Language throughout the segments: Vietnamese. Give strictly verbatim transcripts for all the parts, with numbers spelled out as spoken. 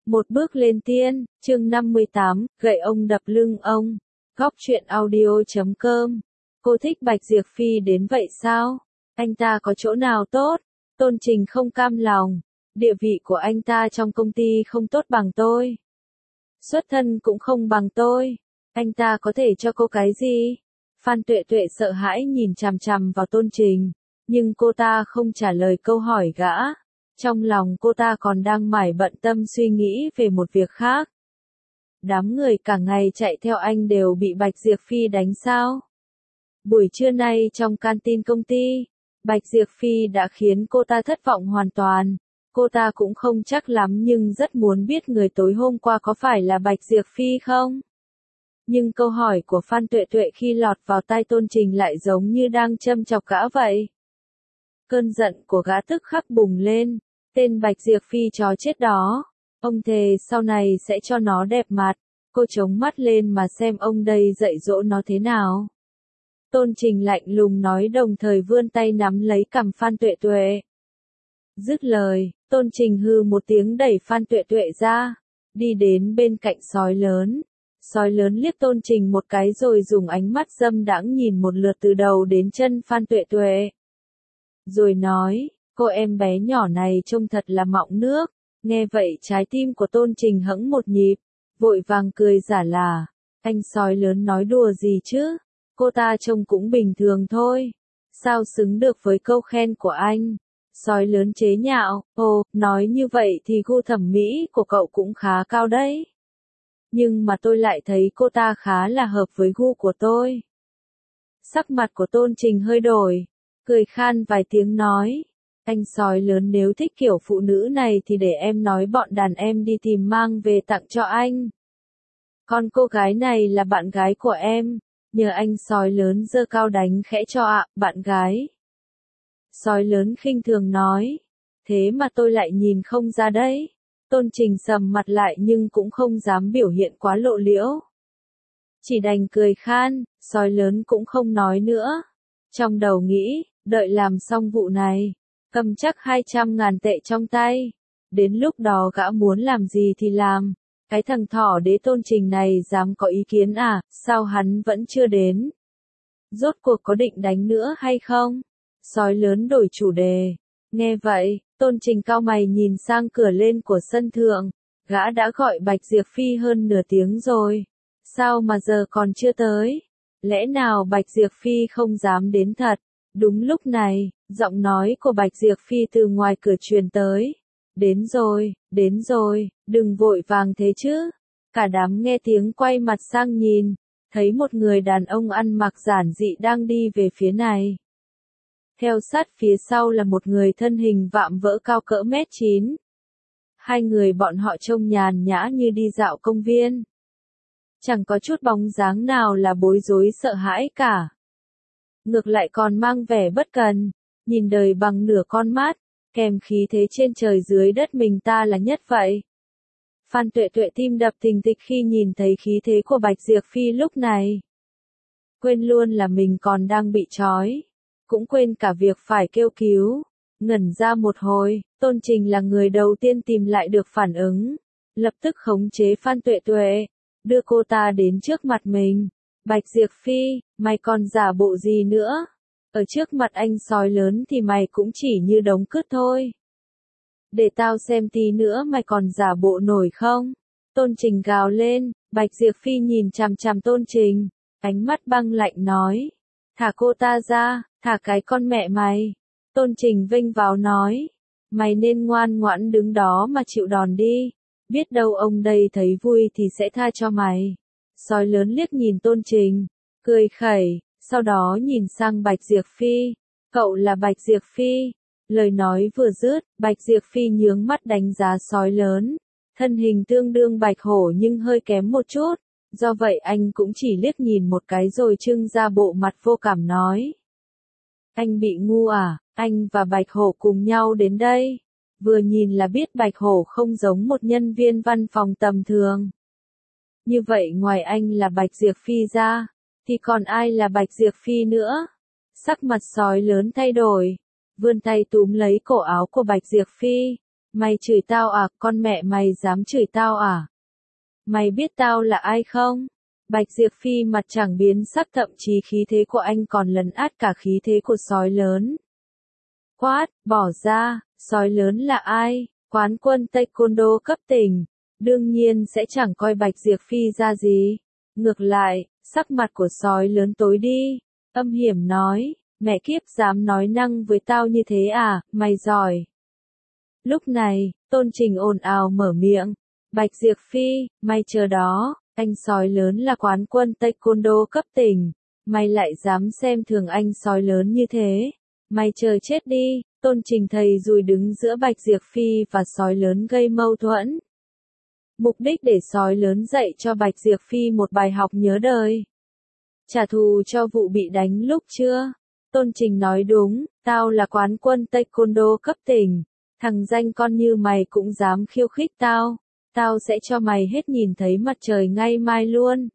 Một bước lên tiên, chương năm mươi tám, gậy ông đập lưng ông. Góc truyện audio chấm com. Cô thích Bạch Diệp Phi đến vậy sao? Anh ta có chỗ nào tốt? Tôn Trình không cam lòng. Địa vị của anh ta trong công ty không tốt bằng tôi. Xuất thân cũng không bằng tôi. Anh ta có thể cho cô cái gì? Phan Tuệ Tuệ sợ hãi nhìn chằm chằm vào Tôn Trình. Nhưng cô ta không trả lời câu hỏi gã. Trong lòng cô ta còn đang mải bận tâm suy nghĩ về một việc khác. Đám người cả ngày chạy theo anh đều bị Bạch Diệp Phi đánh sao? Buổi trưa nay trong canteen công ty, Bạch Diệp Phi đã khiến cô ta thất vọng hoàn toàn. Cô ta cũng không chắc lắm nhưng rất muốn biết người tối hôm qua có phải là Bạch Diệp Phi không? Nhưng câu hỏi của Phan Tuệ Tuệ khi lọt vào tai Tôn Trình lại giống như đang châm chọc gã vậy. Cơn giận của gã tức khắc bùng lên. Tên Bạch Diệp Phi chó chết đó. Ông thề sau này sẽ cho nó đẹp mặt. Cô chống mắt lên mà xem ông đây dạy dỗ nó thế nào. Tôn Trình lạnh lùng nói đồng thời vươn tay nắm lấy cằm Phan Tuệ Tuệ. Dứt lời, Tôn Trình hư một tiếng đẩy Phan Tuệ Tuệ ra. Đi đến bên cạnh sói lớn. Sói lớn liếc Tôn Trình một cái rồi dùng ánh mắt dâm đãng nhìn một lượt từ đầu đến chân Phan Tuệ Tuệ. Rồi nói, cô em bé nhỏ này trông thật là mọng nước. Nghe vậy trái tim của Tôn Trình hẫng một nhịp, vội vàng cười giả là, anh sói lớn nói đùa gì chứ, cô ta trông cũng bình thường thôi. Sao xứng được với câu khen của anh? Sói lớn chế nhạo, ồ, nói như vậy thì gu thẩm mỹ của cậu cũng khá cao đấy. Nhưng mà tôi lại thấy cô ta khá là hợp với gu của tôi. Sắc mặt của Tôn Trình hơi đổi, cười khan vài tiếng nói. Anh sói lớn nếu thích kiểu phụ nữ này thì để em nói bọn đàn em đi tìm mang về tặng cho anh. Còn cô gái này là bạn gái của em, nhờ anh sói lớn giơ cao đánh khẽ cho ạ, bạn gái. Sói lớn khinh thường nói, thế mà tôi lại nhìn không ra đấy. Tôn Trình sầm mặt lại nhưng cũng không dám biểu hiện quá lộ liễu. Chỉ đành cười khan, sói lớn cũng không nói nữa. Trong đầu nghĩ, đợi làm xong vụ này. Cầm chắc hai trăm ngàn tệ trong tay. Đến lúc đó gã muốn làm gì thì làm. Cái thằng thỏ đế Tôn Trình này dám có ý kiến à, sao hắn vẫn chưa đến? Rốt cuộc có định đánh nữa hay không? Sói lớn đổi chủ đề. Nghe vậy, Tôn Trình cau mày nhìn sang cửa lên của sân thượng. Gã đã gọi Bạch Diệp Phi hơn nửa tiếng rồi. Sao mà giờ còn chưa tới? Lẽ nào Bạch Diệp Phi không dám đến thật? Đúng lúc này, giọng nói của Bạch Diệp Phi từ ngoài cửa truyền tới. Đến rồi, đến rồi, đừng vội vàng thế chứ. Cả đám nghe tiếng quay mặt sang nhìn, thấy một người đàn ông ăn mặc giản dị đang đi về phía này. Theo sát phía sau là một người thân hình vạm vỡ cao cỡ mét chín. Hai người bọn họ trông nhàn nhã như đi dạo công viên. Chẳng có chút bóng dáng nào là bối rối sợ hãi cả. Ngược lại còn mang vẻ bất cần, nhìn đời bằng nửa con mắt, kèm khí thế trên trời dưới đất mình ta là nhất vậy. Phan Tuệ Tuệ tim đập thình thịch khi nhìn thấy khí thế của Bạch Diệp Phi lúc này. Quên luôn là mình còn đang bị trói, cũng quên cả việc phải kêu cứu. Ngẩn ra một hồi, Tôn Trình là người đầu tiên tìm lại được phản ứng, lập tức khống chế Phan Tuệ Tuệ, đưa cô ta đến trước mặt mình. Bạch Diệp Phi, mày còn giả bộ gì nữa? Ở trước mặt anh sói lớn thì mày cũng chỉ như đống cứt thôi. Để tao xem tí nữa mày còn giả bộ nổi không? Tôn Trình gào lên, Bạch Diệp Phi nhìn chằm chằm Tôn Trình, ánh mắt băng lạnh nói. Thả cô ta ra, thả cái con mẹ mày. Tôn Trình vênh vào nói. Mày nên ngoan ngoãn đứng đó mà chịu đòn đi. Biết đâu ông đây thấy vui thì sẽ tha cho mày. Sói lớn liếc nhìn Tôn Trình, cười khẩy, sau đó nhìn sang Bạch Diệp Phi. Cậu là Bạch Diệp Phi. Lời nói vừa dứt, Bạch Diệp Phi nhướng mắt đánh giá sói lớn. Thân hình tương đương bạch hổ nhưng hơi kém một chút. Do vậy anh cũng chỉ liếc nhìn một cái rồi trưng ra bộ mặt vô cảm nói. Anh bị ngu à, anh và bạch hổ cùng nhau đến đây. Vừa nhìn là biết bạch hổ không giống một nhân viên văn phòng tầm thường. Như vậy ngoài anh là Bạch Diệp Phi ra, thì còn ai là Bạch Diệp Phi nữa? Sắc mặt sói lớn thay đổi, vươn tay túm lấy cổ áo của Bạch Diệp Phi. Mày chửi tao à, con mẹ mày dám chửi tao à? Mày biết tao là ai không? Bạch Diệp Phi mặt chẳng biến sắc, thậm chí khí thế của anh còn lấn át cả khí thế của sói lớn. Quát, bỏ ra, sói lớn là ai? Quán quân taekwondo cấp tỉnh, đương nhiên sẽ chẳng coi Bạch Diệp Phi ra gì. Ngược lại, sắc mặt của sói lớn tối đi, âm hiểm nói, mẹ kiếp dám nói năng với tao như thế à, mày giỏi. Lúc này, Tôn Trình ồn ào mở miệng, Bạch Diệp Phi, mày chờ đó, anh sói lớn là quán quân taekwondo cấp tỉnh, mày lại dám xem thường anh sói lớn như thế, mày chờ chết đi. Tôn Trình thầy dùi đứng giữa Bạch Diệp Phi và sói lớn gây mâu thuẫn. Mục đích để sói lớn dạy cho Bạch Diệp Phi một bài học nhớ đời. Trả thù cho vụ bị đánh lúc chưa? Tôn Trình nói đúng, tao là quán quân taekwondo cấp tỉnh, thằng danh con như mày cũng dám khiêu khích tao, tao sẽ cho mày hết nhìn thấy mặt trời ngay mai luôn.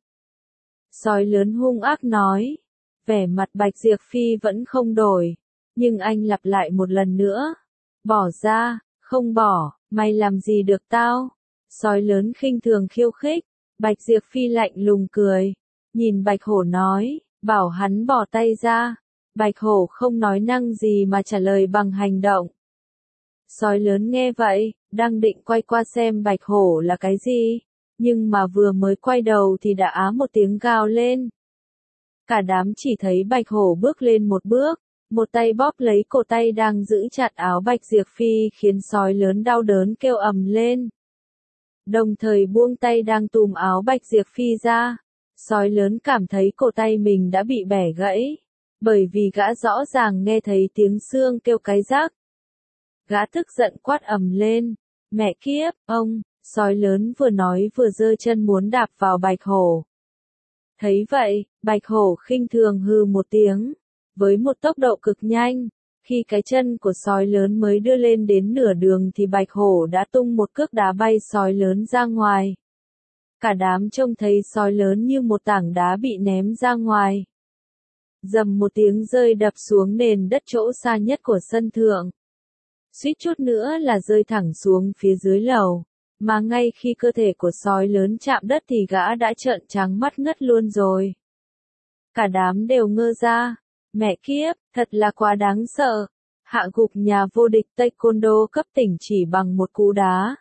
Sói lớn hung ác nói, vẻ mặt Bạch Diệp Phi vẫn không đổi. Nhưng anh lặp lại một lần nữa. Bỏ ra, không bỏ, mày làm gì được tao? Sói lớn khinh thường khiêu khích. Bạch Diệp Phi lạnh lùng cười. Nhìn Bạch Hổ nói, bảo hắn bỏ tay ra. Bạch Hổ không nói năng gì mà trả lời bằng hành động. Sói lớn nghe vậy, đang định quay qua xem Bạch Hổ là cái gì. Nhưng mà vừa mới quay đầu thì đã á một tiếng gào lên. Cả đám chỉ thấy Bạch Hổ bước lên một bước. Một tay bóp lấy cổ tay đang giữ chặt áo Bạch Diệp Phi khiến sói lớn đau đớn kêu ầm lên. Đồng thời buông tay đang tùm áo Bạch Diệp Phi ra. Sói lớn cảm thấy cổ tay mình đã bị bẻ gãy. Bởi vì gã rõ ràng nghe thấy tiếng xương kêu cái rắc. Gã tức giận quát ầm lên. Mẹ kiếp, ông, sói lớn vừa nói vừa giơ chân muốn đạp vào Bạch Hổ. Thấy vậy, Bạch Hổ khinh thường hừ một tiếng. Với một tốc độ cực nhanh, khi cái chân của sói lớn mới đưa lên đến nửa đường thì Bạch Hổ đã tung một cước đá bay sói lớn ra ngoài. Cả đám trông thấy sói lớn như một tảng đá bị ném ra ngoài. Dầm một tiếng rơi đập xuống nền đất chỗ xa nhất của sân thượng. Suýt chút nữa là rơi thẳng xuống phía dưới lầu, mà ngay khi cơ thể của sói lớn chạm đất thì gã đã trợn trắng mắt ngất luôn rồi. Cả đám đều ngơ ra. Mẹ kiếp, thật là quá đáng sợ. Hạ gục nhà vô địch taekwondo cấp tỉnh chỉ bằng một cú đá.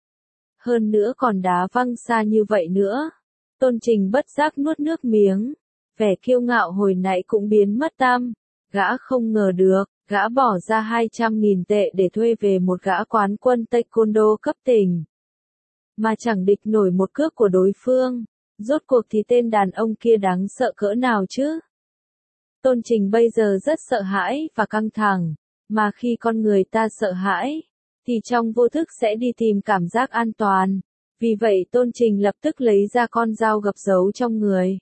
Hơn nữa còn đá văng xa như vậy nữa. Tôn Trình bất giác nuốt nước miếng. Vẻ kiêu ngạo hồi nãy cũng biến mất tăm. Gã không ngờ được, gã bỏ ra hai trăm nghìn tệ để thuê về một gã quán quân taekwondo cấp tỉnh. Mà chẳng địch nổi một cước của đối phương. Rốt cuộc thì tên đàn ông kia đáng sợ cỡ nào chứ? Tôn Trình bây giờ rất sợ hãi và căng thẳng, mà khi con người ta sợ hãi, thì trong vô thức sẽ đi tìm cảm giác an toàn. Vì vậy Tôn Trình lập tức lấy ra con dao gập giấu trong người.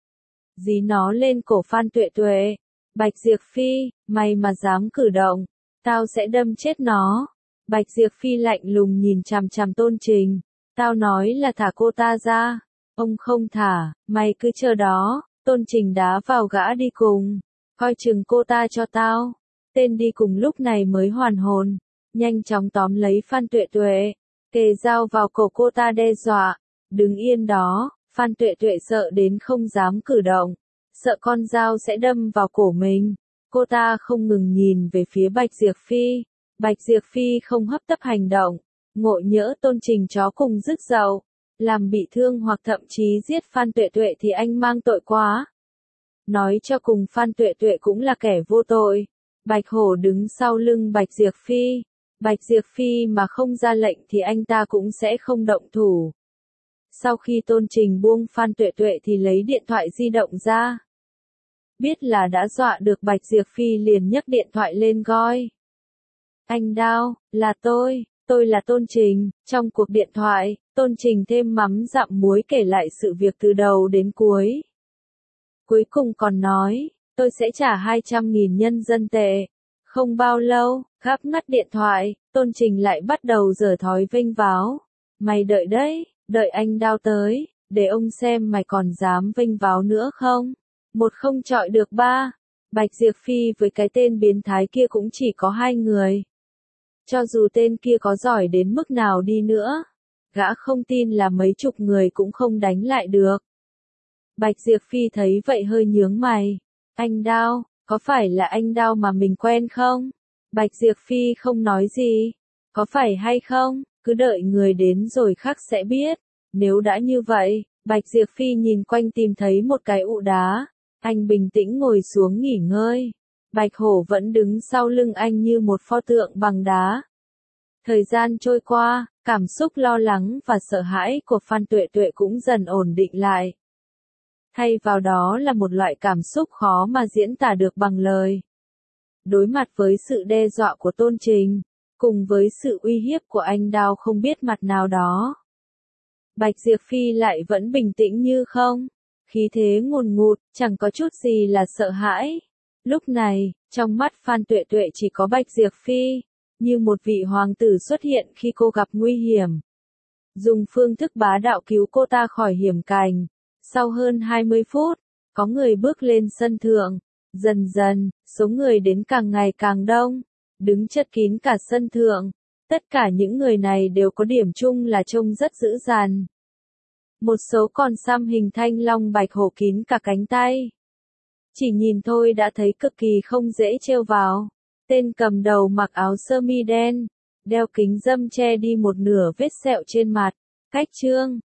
Dí nó lên cổ Phan Tuệ Tuệ. Bạch Diệp Phi, mày mà dám cử động, tao sẽ đâm chết nó. Bạch Diệp Phi lạnh lùng nhìn chằm chằm Tôn Trình. Tao nói là thả cô ta ra. Ông không thả, mày cứ chờ đó. Tôn Trình đá vào gã đi cùng. Coi chừng cô ta cho tao. Tên đi cùng lúc này mới hoàn hồn. Nhanh chóng tóm lấy Phan Tuệ Tuệ. Kề dao vào cổ cô ta đe dọa. Đứng yên đó. Phan Tuệ Tuệ sợ đến không dám cử động. Sợ con dao sẽ đâm vào cổ mình. Cô ta không ngừng nhìn về phía Bạch Diệp Phi. Bạch Diệp Phi không hấp tấp hành động. Ngộ nhỡ Tôn Trình chó cùng rứt dậu. Làm bị thương hoặc thậm chí giết Phan Tuệ Tuệ thì anh mang tội quá. Nói cho cùng Phan Tuệ Tuệ cũng là kẻ vô tội. Bạch Hổ đứng sau lưng Bạch Diệp Phi. Bạch Diệp Phi mà không ra lệnh thì anh ta cũng sẽ không động thủ. Sau khi Tôn Trình buông Phan Tuệ Tuệ thì lấy điện thoại di động ra. Biết là đã dọa được Bạch Diệp Phi liền nhấc điện thoại lên gọi. Anh Đao, là tôi, tôi là Tôn Trình. Trong cuộc điện thoại, Tôn Trình thêm mắm dặm muối kể lại sự việc từ đầu đến cuối. Cuối cùng còn nói, tôi sẽ trả hai trăm nghìn nhân dân tệ. Không bao lâu, gắp ngắt điện thoại, Tôn Trình lại bắt đầu giở thói vênh váo. Mày đợi đấy, đợi anh Đao tới, để ông xem mày còn dám vênh váo nữa không? Một không chọi được ba. Bạch Diệp Phi với cái tên biến thái kia cũng chỉ có hai người. Cho dù tên kia có giỏi đến mức nào đi nữa, gã không tin là mấy chục người cũng không đánh lại được. Bạch Diệp Phi thấy vậy hơi nhướng mày. Anh Đao, có phải là anh Đao mà mình quen không? Bạch Diệp Phi không nói gì. Có phải hay không, cứ đợi người đến rồi khắc sẽ biết. Nếu đã như vậy, Bạch Diệp Phi nhìn quanh tìm thấy một cái ụ đá. Anh bình tĩnh ngồi xuống nghỉ ngơi. Bạch Hổ vẫn đứng sau lưng anh như một pho tượng bằng đá. Thời gian trôi qua, cảm xúc lo lắng và sợ hãi của Phan Tuệ Tuệ cũng dần ổn định lại. Thay vào đó là một loại cảm xúc khó mà diễn tả được bằng lời. Đối mặt với sự đe dọa của Tôn Trình, cùng với sự uy hiếp của anh Đao không biết mặt nào đó, Bạch Diệp Phi lại vẫn bình tĩnh như không, khí thế ngùn ngụt, chẳng có chút gì là sợ hãi. Lúc này, trong mắt Phan Tuệ Tuệ chỉ có Bạch Diệp Phi, như một vị hoàng tử xuất hiện khi cô gặp nguy hiểm. Dùng phương thức bá đạo cứu cô ta khỏi hiểm cảnh. Sau hơn hai mươi phút, có người bước lên sân thượng. Dần dần, số người đến càng ngày càng đông, đứng chật kín cả sân thượng. Tất cả những người này đều có điểm chung là trông rất dữ dằn. Một số còn xăm hình thanh long bạch hổ kín cả cánh tay. Chỉ nhìn thôi đã thấy cực kỳ không dễ trêu vào. Tên cầm đầu mặc áo sơ mi đen, đeo kính râm che đi một nửa vết sẹo trên mặt. Cách chương